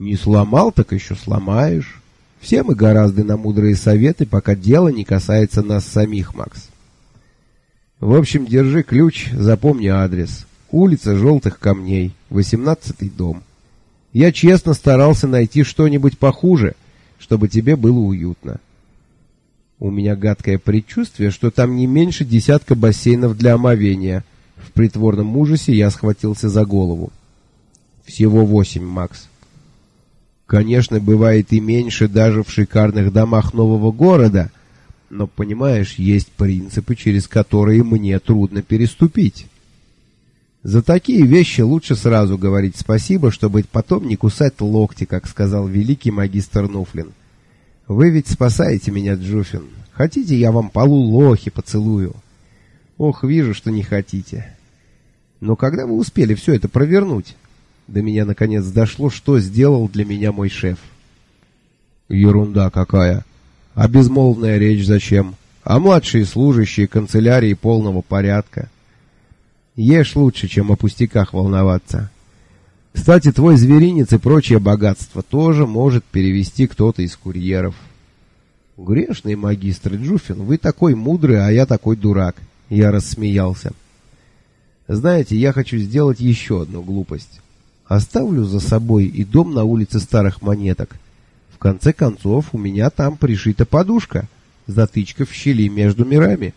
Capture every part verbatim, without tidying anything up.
Не сломал, так еще сломаешь. Все мы гораздо на мудрые советы, пока дело не касается нас самих, Макс. В общем, держи ключ, запомни адрес. Улица Желтых Камней, восемнадцатый дом. Я честно старался найти что-нибудь похуже, чтобы тебе было уютно. У меня гадкое предчувствие, что там не меньше десятка бассейнов для омовения. В притворном ужасе я схватился за голову. Всего восемь, Макс. Конечно, бывает и меньше даже в шикарных домах нового города, но, понимаешь, есть принципы, через которые мне трудно переступить. За такие вещи лучше сразу говорить спасибо, чтобы потом не кусать локти, как сказал великий магистр Нуфлин. Вы ведь спасаете меня, Джуфин. Хотите, я вам полу лохи поцелую? Ох, вижу, что не хотите. Но когда вы успели все это провернуть? До меня наконец дошло, что сделал для меня мой шеф. Ерунда какая. А безмолвная речь зачем? А младшие служащие канцелярии полного порядка? Ешь лучше, чем о пустяках волноваться. Кстати, твой зверинец и прочее богатство тоже может перевести кто-то из курьеров. Грешный магистр Джуфин, вы такой мудрый, а я такой дурак. Я рассмеялся. Знаете, я хочу сделать еще одну глупость. Оставлю за собой и дом на улице Старых Монеток. В конце концов, у меня там пришита подушка, затычка в щели между мирами.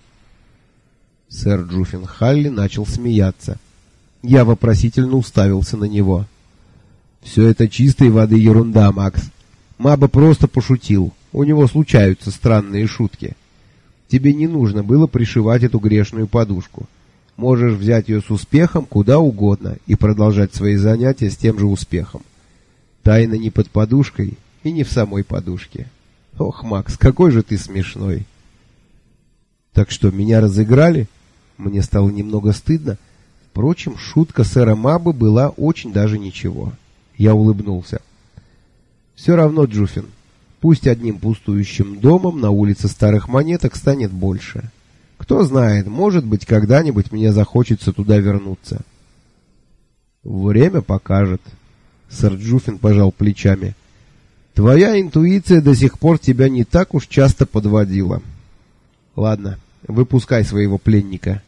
Сэр Джуфин Халли начал смеяться. Я вопросительно уставился на него. «Все это чистой воды ерунда, Макс. Маба просто пошутил. У него случаются странные шутки. Тебе не нужно было пришивать эту грешную подушку. Можешь взять ее с успехом куда угодно и продолжать свои занятия с тем же успехом. Тайна не под подушкой и не в самой подушке. Ох, Макс, какой же ты смешной!» «Так что, меня разыграли?» Мне стало немного стыдно. Впрочем, шутка сэра Мабы была очень даже ничего. Я улыбнулся. «Все равно, Джуфин, пусть одним пустующим домом на улице Старых Монеток станет больше. Кто знает, может быть, когда-нибудь мне захочется туда вернуться». «Время покажет». Сэр Джуфин пожал плечами. «Твоя интуиция до сих пор тебя не так уж часто подводила. Ладно, выпускай своего пленника».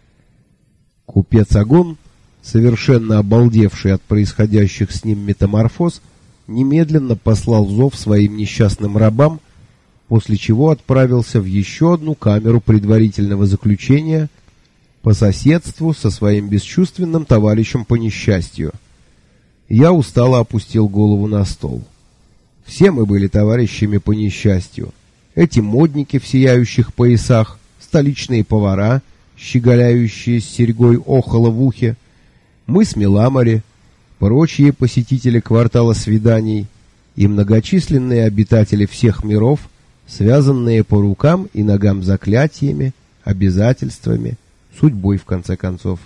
Купец Агон, совершенно обалдевший от происходящих с ним метаморфоз, немедленно послал зов своим несчастным рабам, после чего отправился в еще одну камеру предварительного заключения по соседству со своим бесчувственным товарищем по несчастью. Я устало опустил голову на стол. Все мы были товарищами по несчастью. Эти модники в сияющих поясах, столичные повара, щеголяющие с серьгой охола в ухе, мы с Меламори, прочие посетители квартала свиданий и многочисленные обитатели всех миров, связанные по рукам и ногам заклятиями, обязательствами, судьбой в конце концов.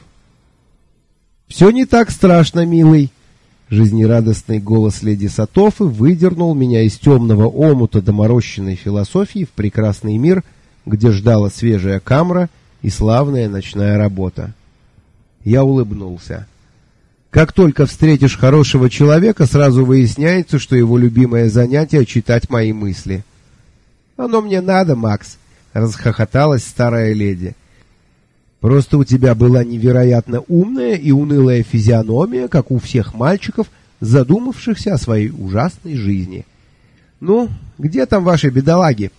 «Все не так страшно, милый!» Жизнерадостный голос леди Сатофы выдернул меня из темного омута доморощенной философии в прекрасный мир, где ждала свежая камра и славная ночная работа. Я улыбнулся. Как только встретишь хорошего человека, сразу выясняется, что его любимое занятие — читать мои мысли. «Оно мне надо, Макс», — расхохоталась старая леди. «Просто у тебя была невероятно умная и унылая физиономия, как у всех мальчиков, задумавшихся о своей ужасной жизни. Ну, где там ваши бедолаги?»